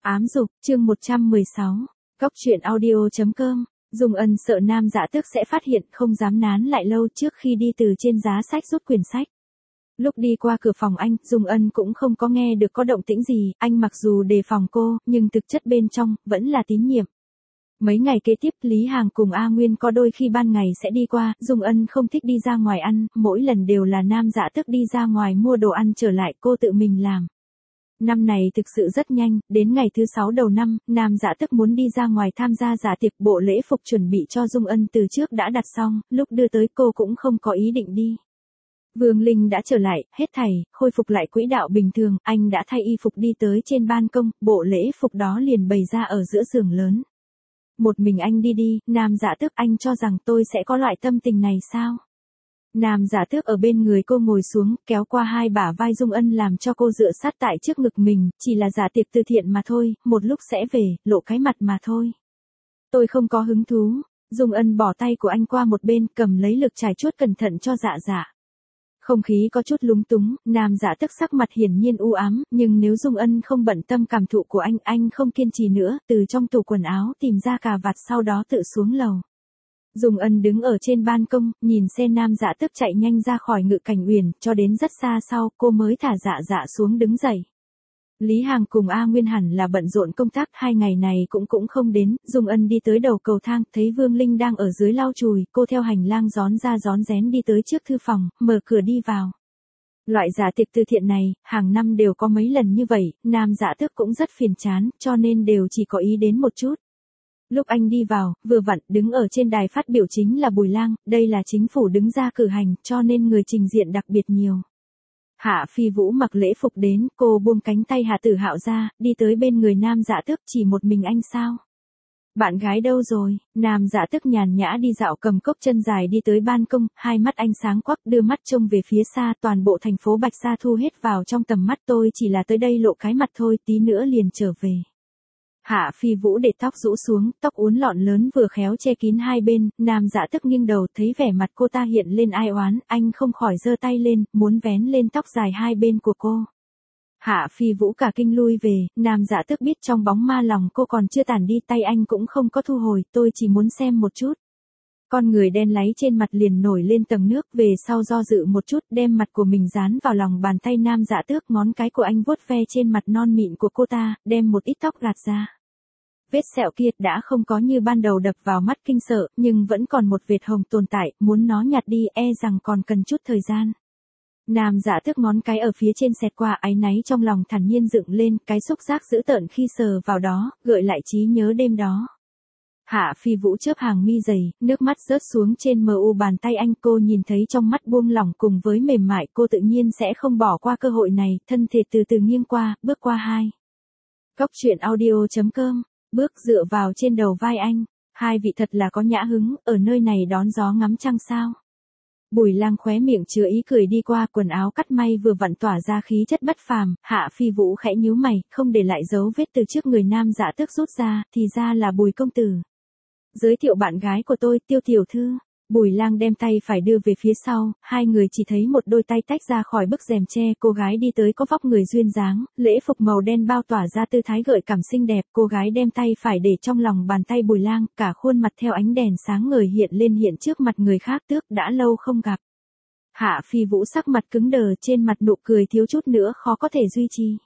Ám dục, chương 116. Cóc truyện audio.com. Dung Ân sợ Nam Dạ Tước sẽ phát hiện, không dám nán lại lâu trước khi đi từ trên giá sách rút quyển sách. Lúc đi qua cửa phòng anh, Dung Ân cũng không có nghe được có động tĩnh gì, anh mặc dù đề phòng cô, nhưng thực chất bên trong, vẫn là tín nhiệm. Mấy ngày kế tiếp, Lý Hàng cùng A Nguyên có đôi khi ban ngày sẽ đi qua, Dung Ân không thích đi ra ngoài ăn, mỗi lần đều là Nam Dạ Tước đi ra ngoài mua đồ ăn trở lại cô tự mình làm. Năm này thực sự rất nhanh, đến ngày thứ 6 đầu năm, Nam Dạ Tước muốn đi ra ngoài tham gia dạ tiệc, bộ lễ phục chuẩn bị cho Dung Ân từ trước đã đặt xong, lúc đưa tới cô cũng không có ý định đi. Vương Linh đã trở lại, hết thảy, khôi phục lại quỹ đạo bình thường, anh đã thay y phục đi tới trên ban công, bộ lễ phục đó liền bày ra ở giữa giường lớn. Một mình anh đi, Nam Dạ Tước, anh cho rằng tôi sẽ có loại tâm tình này sao? Nam Dạ Tước ở bên người cô ngồi xuống, kéo qua hai bả vai Dung Ân làm cho cô dựa sát tại trước ngực mình, chỉ là dạ tiệc từ thiện mà thôi, một lúc sẽ về, lộ cái mặt mà thôi. Tôi không có hứng thú. Dung Ân bỏ tay của anh qua một bên, cầm lấy lược chải chuốt cẩn thận cho Dạ Dạ. Không khí có chút lúng túng, Nam Dạ Tước sắc mặt hiển nhiên u ám, nhưng nếu Dung Ân không bận tâm cảm thụ của anh không kiên trì nữa, từ trong tủ quần áo tìm ra cà vạt sau đó tự xuống lầu. Dung Ân đứng ở trên ban công, nhìn xe Nam Dạ Tước chạy nhanh ra khỏi Ngự Cảnh Uyển, cho đến rất xa sau, cô mới thả Dạ Dạ xuống đứng dậy. Lý Hàng cùng A Nguyên hẳn là bận rộn công tác, 2 ngày này cũng không đến, Dung Ân đi tới đầu cầu thang, thấy Vương Linh đang ở dưới lau chùi, cô theo hành lang rón ra rón rén đi tới trước thư phòng, mở cửa đi vào. Loại dạ tiệc từ thiện này, hàng năm đều có mấy lần như vậy, Nam Dạ Tước cũng rất phiền chán, cho nên đều chỉ có ý đến một chút. Lúc anh đi vào, vừa vặn, đứng ở trên đài phát biểu chính là Bùi Lang, đây là chính phủ đứng ra cử hành, cho nên người trình diện đặc biệt nhiều. Hạ Phi Vũ mặc lễ phục đến, cô buông cánh tay Hạ Tử Hạo ra, đi tới bên người Nam Dạ Tước, chỉ một mình anh sao? Bạn gái đâu rồi? Nam Dạ Tước nhàn nhã đi dạo cầm cốc chân dài đi tới ban công, hai mắt anh sáng quắc đưa mắt trông về phía xa, toàn bộ thành phố Bạch Sa thu hết vào trong tầm mắt, tôi chỉ là tới đây lộ cái mặt thôi, tí nữa liền trở về. Hạ Phi Vũ để tóc rũ xuống, tóc uốn lọn lớn vừa khéo che kín hai bên, Nam Dạ Tước nghiêng đầu thấy vẻ mặt cô ta hiện lên ai oán, anh không khỏi giơ tay lên, muốn vén lên tóc dài hai bên của cô. Hạ Phi Vũ cả kinh lui về, Nam Dạ Tước biết trong bóng ma lòng cô còn chưa tản đi, tay anh cũng không có thu hồi, tôi chỉ muốn xem một chút. Con người đen láy trên mặt liền nổi lên tầng nước, về sau do dự một chút, đem mặt của mình dán vào lòng bàn tay Nam Dạ Tước, ngón cái của anh vuốt ve trên mặt non mịn của cô ta, đem một ít tóc gạt ra. Vết sẹo kia đã không có như ban đầu đập vào mắt kinh sợ, nhưng vẫn còn một vệt hồng tồn tại, muốn nó nhạt đi e rằng còn cần chút thời gian. Nam Dạ Tước ngón cái ở phía trên xẹt qua, áy náy trong lòng thản nhiên dựng lên, cái xúc giác dữ tợn khi sờ vào đó, gợi lại trí nhớ đêm đó. Hạ Phi Vũ chớp hàng mi dày, nước mắt rớt xuống trên mờ u bàn tay anh, cô nhìn thấy trong mắt buông lỏng cùng với mềm mại, cô tự nhiên sẽ không bỏ qua cơ hội này, thân thể từ từ nghiêng qua, bước qua hai. Cóc truyện audio.com, bước dựa vào trên đầu vai anh, hai vị thật là có nhã hứng, ở nơi này đón gió ngắm trăng sao. Bùi Lang khóe miệng chứa ý cười đi qua, quần áo cắt may vừa vặn tỏa ra khí chất bất phàm, Hạ Phi Vũ khẽ nhíu mày, không để lại dấu vết từ trước người Nam Dạ Tước rút ra, thì ra là Bùi công tử. Giới thiệu bạn gái của tôi, Tiêu tiểu thư. Bùi Lang đem tay phải đưa về phía sau, hai người chỉ thấy một đôi tay tách ra khỏi bức rèm tre, cô gái đi tới có vóc người duyên dáng, lễ phục màu đen bao tỏa ra tư thái gợi cảm xinh đẹp, cô gái đem tay phải để trong lòng bàn tay Bùi Lang, cả khuôn mặt theo ánh đèn sáng ngời hiện lên hiện trước mặt người khác, Tước đã lâu không gặp. Hạ Phi Vũ sắc mặt cứng đờ, trên mặt nụ cười thiếu chút nữa khó có thể duy trì.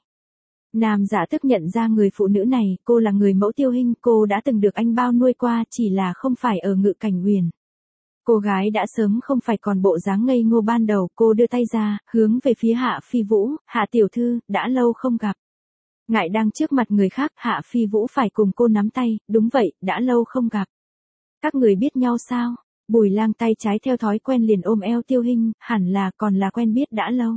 Nam Dạ Tước nhận ra người phụ nữ này, cô là người mẫu Tiêu Hinh, cô đã từng được anh bao nuôi qua, chỉ là không phải ở Ngự Cảnh Uyển. Cô gái đã sớm không phải còn bộ dáng ngây ngô ban đầu, cô đưa tay ra, hướng về phía Hạ Phi Vũ, Hạ tiểu thư, đã lâu không gặp. Ngại đang trước mặt người khác, Hạ Phi Vũ phải cùng cô nắm tay, đúng vậy, đã lâu không gặp. Các người biết nhau sao? Bùi Lang tay trái theo thói quen liền ôm eo Tiêu Hinh, hẳn là còn là quen biết đã lâu.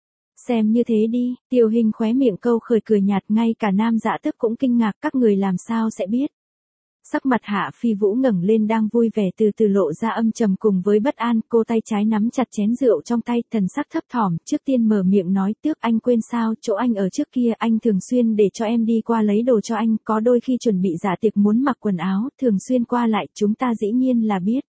Xem như thế đi, Tiêu Hinh khóe miệng câu khởi cười nhạt, ngay cả Nam Dạ Tước cũng kinh ngạc, các người làm sao sẽ biết. Sắc mặt Hạ Phi Vũ ngẩng lên đang vui vẻ từ từ lộ ra âm trầm cùng với bất an, cô tay trái nắm chặt chén rượu trong tay, thần sắc thấp thỏm, trước tiên mở miệng nói, Tước anh quên sao, chỗ anh ở trước kia anh thường xuyên để cho em đi qua lấy đồ cho anh, có đôi khi chuẩn bị dạ tiệc muốn mặc quần áo, thường xuyên qua lại, chúng ta dĩ nhiên là biết.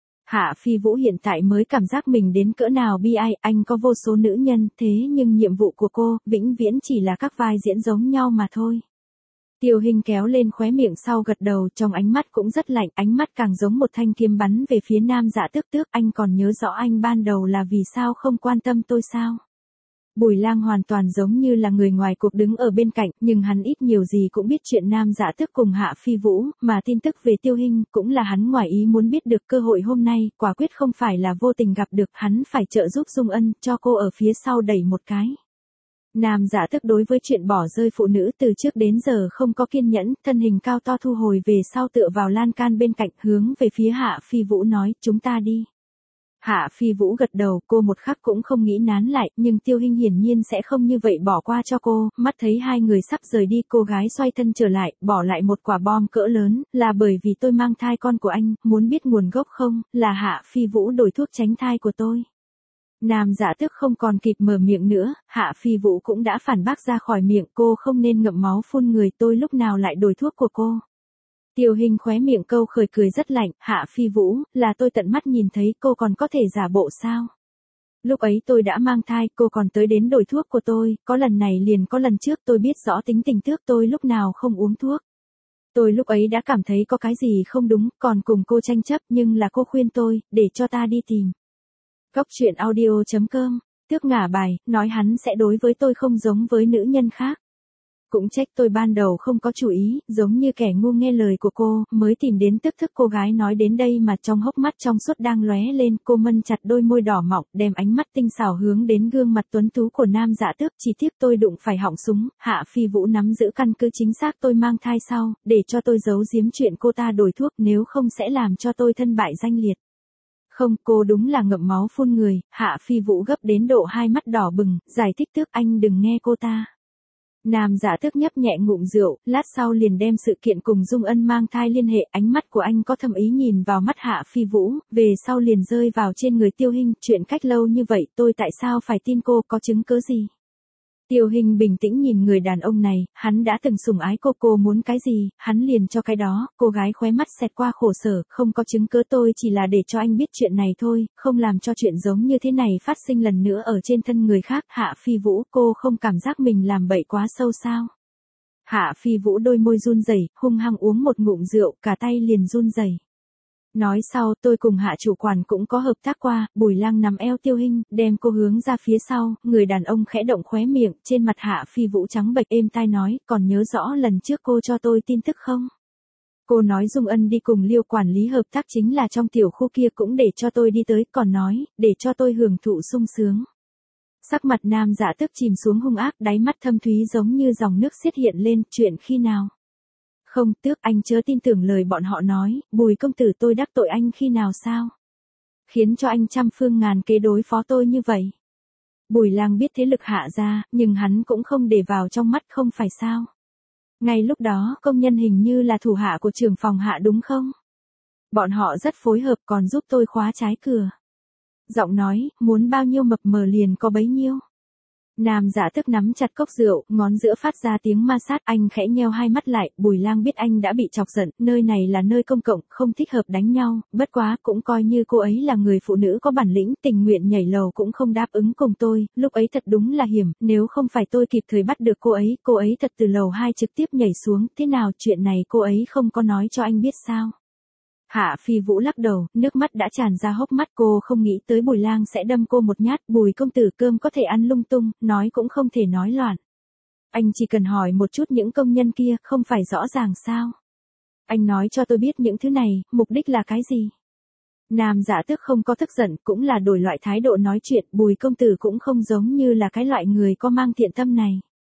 Hạ Phi Vũ hiện tại mới cảm giác mình đến cỡ nào bi ai, anh có vô số nữ nhân, thế nhưng nhiệm vụ của cô, vĩnh viễn chỉ là các vai diễn giống nhau mà thôi. Tiêu Hinh kéo lên khóe miệng sau gật đầu, trong ánh mắt cũng rất lạnh, ánh mắt càng giống một thanh kiếm bắn về phía Nam Dạ Tước Tước, anh còn nhớ rõ anh ban đầu là vì sao không quan tâm tôi sao? Bùi Lang hoàn toàn giống như là người ngoài cuộc đứng ở bên cạnh, nhưng hắn ít nhiều gì cũng biết chuyện Nam Dạ Tước cùng Hạ Phi Vũ, mà tin tức về Tiêu Hinh cũng là hắn ngoài ý muốn biết được. Cơ hội hôm nay, quả quyết không phải là vô tình gặp được, hắn phải trợ giúp Dung Ân, cho cô ở phía sau đẩy một cái. Nam Dạ Tước đối với chuyện bỏ rơi phụ nữ từ trước đến giờ không có kiên nhẫn, thân hình cao to thu hồi về sau tựa vào lan can bên cạnh, hướng về phía Hạ Phi Vũ nói, chúng ta đi. Hạ Phi Vũ gật đầu, cô một khắc cũng không nghĩ nán lại, nhưng Tiêu Hinh hiển nhiên sẽ không như vậy bỏ qua cho cô, mắt thấy hai người sắp rời đi, cô gái xoay thân trở lại, bỏ lại một quả bom cỡ lớn, là bởi vì tôi mang thai con của anh, muốn biết nguồn gốc không, là Hạ Phi Vũ đổi thuốc tránh thai của tôi. Nam Dạ Tước không còn kịp mở miệng nữa, Hạ Phi Vũ cũng đã phản bác ra khỏi miệng, cô không nên ngậm máu phun người, tôi lúc nào lại đổi thuốc của cô. Tiêu Hinh khóe miệng câu khởi cười rất lạnh, Hạ Phi Vũ, là tôi tận mắt nhìn thấy, cô còn có thể giả bộ sao? Lúc ấy tôi đã mang thai, cô còn tới đến đổi thuốc của tôi, có lần này liền có lần trước, tôi biết rõ tính tình Tước tôi lúc nào không uống thuốc. Tôi lúc ấy đã cảm thấy có cái gì không đúng, còn cùng cô tranh chấp, nhưng là cô khuyên tôi, để cho ta đi tìm. Góc truyện audio.com, Tước ngả bài, nói hắn sẽ đối với tôi không giống với nữ nhân khác. Cũng trách tôi ban đầu không có chú ý, giống như kẻ ngu nghe lời của cô, mới tìm đến Tước Thức. Cô gái nói đến đây mà trong hốc mắt trong suốt đang lóe lên, cô mân chặt đôi môi đỏ mọng, đem ánh mắt tinh xảo hướng đến gương mặt tuấn tú của Nam Dạ Tước. Chỉ tiếc tôi đụng phải họng súng, Hạ Phi Vũ nắm giữ căn cứ chính xác tôi mang thai sau, để cho tôi giấu giếm chuyện cô ta đổi thuốc, nếu không sẽ làm cho tôi thân bại danh liệt. Không, cô đúng là ngậm máu phun người. Hạ Phi Vũ gấp đến độ hai mắt đỏ bừng, giải thích, Tước anh đừng nghe cô ta. Nam Dạ Tước nhấp nhẹ ngụm rượu, lát sau liền đem sự kiện cùng Dung Ân mang thai liên hệ, ánh mắt của anh có thâm ý nhìn vào mắt Hạ Phi Vũ, về sau liền rơi vào trên người Tiêu Hinh, chuyện cách lâu như vậy, tôi tại sao phải tin cô, có chứng cứ gì? Tiêu Hinh bình tĩnh nhìn người đàn ông này, hắn đã từng sủng ái cô muốn cái gì, hắn liền cho cái đó. Cô gái khóe mắt xẹt qua khổ sở, không có chứng cứ, tôi chỉ là để cho anh biết chuyện này thôi, không làm cho chuyện giống như thế này phát sinh lần nữa ở trên thân người khác. Hạ Phi Vũ, cô không cảm giác mình làm bậy quá sâu sao? Hạ Phi Vũ đôi môi run rẩy, hung hăng uống một ngụm rượu, cả tay liền run rẩy. Nói sau, tôi cùng Hạ chủ quản cũng có hợp tác qua. Bùi Lang nắm eo Tiêu Hinh, đem cô hướng ra phía sau, người đàn ông khẽ động khóe miệng, trên mặt Hạ Phi Vũ trắng bệch, êm tai nói, còn nhớ rõ lần trước cô cho tôi tin tức không? Cô nói Dung Ân đi cùng Liêu quản lý hợp tác chính là trong tiểu khu kia, cũng để cho tôi đi tới, còn nói, để cho tôi hưởng thụ sung sướng. Sắc mặt Nam Dạ Tước chìm xuống hung ác, đáy mắt thâm thúy giống như dòng nước xiết hiện lên, chuyện khi nào? Không, Tước anh chớ tin tưởng lời bọn họ nói, Bùi công tử tôi đắc tội anh khi nào sao? Khiến cho anh trăm phương ngàn kế đối phó tôi như vậy. Bùi Lang biết thế lực Hạ ra, nhưng hắn cũng không để vào trong mắt, không phải sao? Ngay lúc đó công nhân hình như là thủ hạ của trưởng phòng Hạ đúng không? Bọn họ rất phối hợp, còn giúp tôi khóa trái cửa. Giọng nói, muốn bao nhiêu mập mờ liền có bấy nhiêu. Nam Dạ Tước nắm chặt cốc rượu, ngón giữa phát ra tiếng ma sát, anh khẽ nheo hai mắt lại. Bùi Lang biết anh đã bị chọc giận, nơi này là nơi công cộng, không thích hợp đánh nhau, bất quá cũng coi như cô ấy là người phụ nữ có bản lĩnh, tình nguyện nhảy lầu cũng không đáp ứng cùng tôi, lúc ấy thật đúng là hiểm, nếu không phải tôi kịp thời bắt được cô ấy thật từ lầu 2 trực tiếp nhảy xuống, thế nào chuyện này cô ấy không có nói cho anh biết sao? Hạ Phi Vũ lắc đầu, nước mắt đã tràn ra hốc mắt, cô không nghĩ tới Bùi Lang sẽ đâm cô một nhát. Bùi công tử cơm có thể ăn lung tung, nói cũng không thể nói loạn. Anh chỉ cần hỏi một chút những công nhân kia, không phải rõ ràng sao? Anh nói cho tôi biết những thứ này, mục đích là cái gì? Nam Dạ Tước không có tức giận, cũng là đổi loại thái độ nói chuyện, Bùi công tử cũng không giống như là cái loại người có mang thiện tâm này.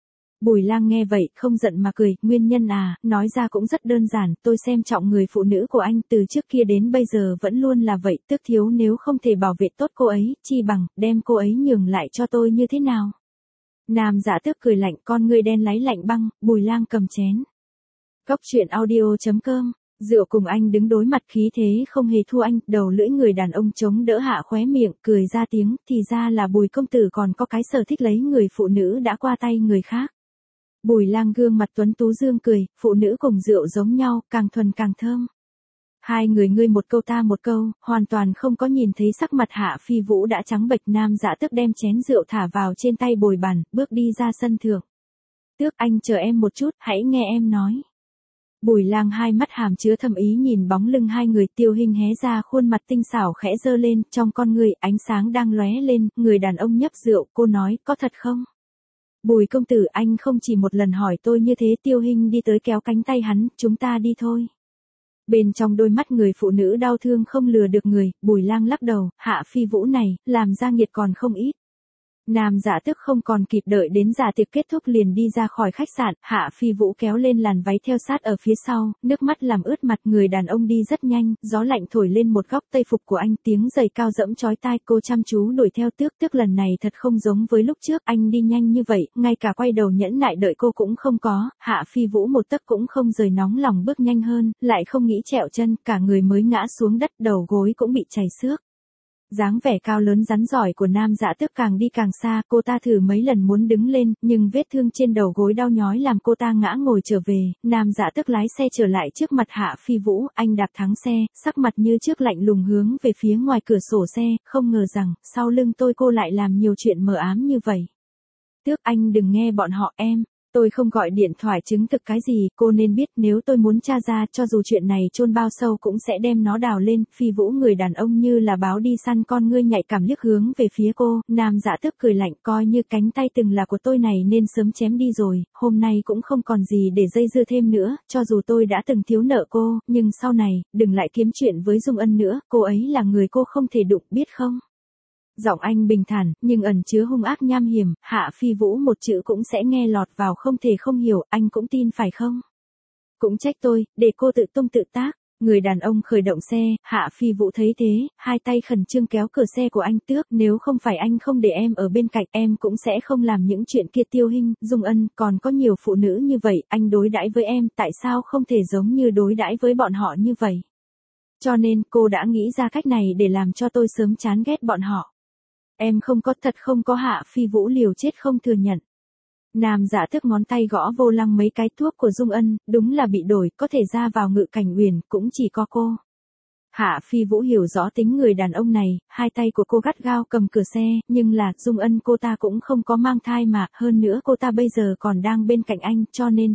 Bùi Lang nghe vậy, không giận mà cười, nguyên nhân à, nói ra cũng rất đơn giản, tôi xem trọng người phụ nữ của anh, từ trước kia đến bây giờ vẫn luôn là vậy, Tước thiếu nếu không thể bảo vệ tốt cô ấy, chi bằng, đem cô ấy nhường lại cho tôi như thế nào? Nam Dạ Tước cười lạnh, con ngươi đen láy lạnh băng. Bùi Lang cầm chén. Góc truyện audio.com, rượu cùng anh đứng đối mặt, khí thế không hề thua anh, đầu lưỡi người đàn ông chống đỡ hạ khóe miệng, cười ra tiếng, thì ra là Bùi công tử còn có cái sở thích lấy người phụ nữ đã qua tay người khác. Bùi Lang gương mặt tuấn tú dương cười, phụ nữ cùng rượu giống nhau, càng thuần càng thơm. Hai người ngươi một câu ta một câu, hoàn toàn không có nhìn thấy sắc mặt Hạ Phi Vũ đã trắng bệch. Nam Dạ Tước đem chén rượu thả vào trên tay bồi bàn, bước đi ra sân thượng. Tước anh chờ em một chút, hãy nghe em nói. Bùi Lang hai mắt hàm chứa thâm ý nhìn bóng lưng hai người, Tiêu Hinh hé ra khuôn mặt tinh xảo khẽ giơ lên, trong con người ánh sáng đang lóe lên, người đàn ông nhấp rượu, cô nói, có thật không? Bùi công tử, anh không chỉ một lần hỏi tôi như thế. Tiêu Hinh đi tới kéo cánh tay hắn, chúng ta đi thôi. Bên trong đôi mắt người phụ nữ đau thương không lừa được người, Bùi Lang lắc đầu, Hạ Phi Vũ này, làm ra nghiệt còn không ít. Nam Dạ Tước không còn kịp đợi đến dạ tiệc kết thúc liền đi ra khỏi khách sạn, Hạ Phi Vũ kéo lên làn váy theo sát ở phía sau, nước mắt làm ướt mặt, người đàn ông đi rất nhanh, gió lạnh thổi lên một góc tây phục của anh, tiếng giày cao dẫm chói tai, cô chăm chú đuổi theo Tước. Tước lần này thật không giống với lúc trước, anh đi nhanh như vậy, ngay cả quay đầu nhẫn nại đợi cô cũng không có. Hạ Phi Vũ một tấc cũng không rời, nóng lòng bước nhanh hơn, lại không nghĩ trẹo chân, cả người mới ngã xuống đất, đầu gối cũng bị chảy xước. Dáng vẻ cao lớn rắn giỏi của Nam Dạ Tước càng đi càng xa, cô ta thử mấy lần muốn đứng lên, nhưng vết thương trên đầu gối đau nhói làm cô ta ngã ngồi trở về. Nam Dạ Tước lái xe trở lại trước mặt Hạ Phi Vũ, anh đạp thắng xe, sắc mặt như trước lạnh lùng hướng về phía ngoài cửa sổ xe, không ngờ rằng, sau lưng tôi cô lại làm nhiều chuyện mờ ám như vậy. Tước anh đừng nghe bọn họ tôi không gọi điện thoại chứng thực cái gì, cô nên biết nếu tôi muốn tra ra cho dù chuyện này chôn bao sâu cũng sẽ đem nó đào lên. Phi Vũ, người đàn ông như là báo đi săn, con ngươi nhạy cảm liếc hướng về phía cô. Nam Dạ Tước cười lạnh, coi như cánh tay từng là của tôi này nên sớm chém đi rồi, hôm nay cũng không còn gì để dây dưa thêm nữa, cho dù tôi đã từng thiếu nợ cô, nhưng sau này, đừng lại kiếm chuyện với Dung Ân nữa, cô ấy là người cô không thể đụng, biết không? Giọng anh bình thản, nhưng ẩn chứa hung ác nham hiểm, Hạ Phi Vũ một chữ cũng sẽ nghe lọt vào, không thể không hiểu, anh cũng tin phải không? Cũng trách tôi, để cô tự tung tự tác. Người đàn ông khởi động xe, Hạ Phi Vũ thấy thế, hai tay khẩn trương kéo cửa xe của anh. Tước, nếu không phải anh không để em ở bên cạnh, em cũng sẽ không làm những chuyện kia. Tiêu Hinh, Dung Ân, còn có nhiều phụ nữ như vậy, anh đối đãi với em, tại sao không thể giống như đối đãi với bọn họ như vậy? Cho nên, cô đã nghĩ ra cách này để làm cho tôi sớm chán ghét bọn họ. Em không có, thật không có. Hạ Phi Vũ liều chết không thừa nhận. Nam Dạ Tước ngón tay gõ vô lăng mấy cái. Thuốc của Dung Ân, đúng là bị đổi, có thể ra vào Ngự Cảnh Uyển, cũng chỉ có cô. Hạ Phi Vũ hiểu rõ tính người đàn ông này, hai tay của cô gắt gao cầm cửa xe, nhưng là, Dung Ân cô ta cũng không có mang thai mà, hơn nữa cô ta bây giờ còn đang bên cạnh anh, cho nên.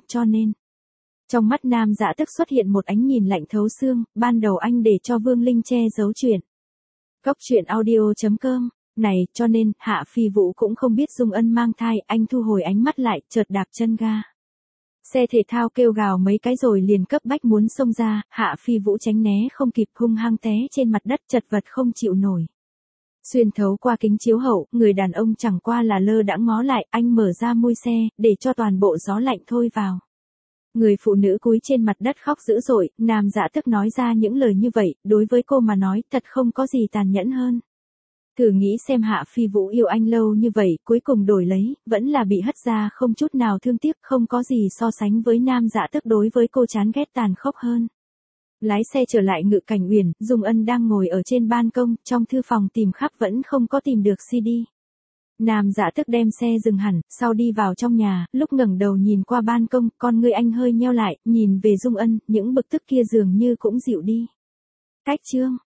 Trong mắt Nam Dạ Tước xuất hiện một ánh nhìn lạnh thấu xương, ban đầu anh để cho Vương Linh che giấu chuyện. Góc truyện audio.com Này, cho nên, Hạ Phi Vũ cũng không biết Dung Ân mang thai, anh thu hồi ánh mắt lại, chợt đạp chân ga. Xe thể thao kêu gào mấy cái rồi liền cấp bách muốn xông ra, Hạ Phi Vũ tránh né không kịp, hung hăng té trên mặt đất, chật vật không chịu nổi. Xuyên thấu qua kính chiếu hậu, người đàn ông chẳng qua là lơ đãng ngó lại, anh mở ra mui xe, để cho toàn bộ gió lạnh thôi vào. Người phụ nữ cúi trên mặt đất khóc dữ dội, Nam Dạ Tước nói ra những lời như vậy, đối với cô mà nói, thật không có gì tàn nhẫn hơn. Thử nghĩ xem, Hạ Phi Vũ yêu anh lâu như vậy, cuối cùng đổi lấy, vẫn là bị hất ra, không chút nào thương tiếc, không có gì so sánh với Nam Dạ Tước đối với cô chán ghét tàn khốc hơn. Lái xe trở lại Ngự Cảnh Uyển, Dung Ân đang ngồi ở trên ban công, trong thư phòng tìm khắp vẫn không có tìm được CD. Nam Dạ Tước đem xe dừng hẳn, sau đi vào trong nhà, lúc ngẩng đầu nhìn qua ban công, con ngươi anh hơi nheo lại, nhìn về Dung Ân, những bực tức kia dường như cũng dịu đi. Cách chương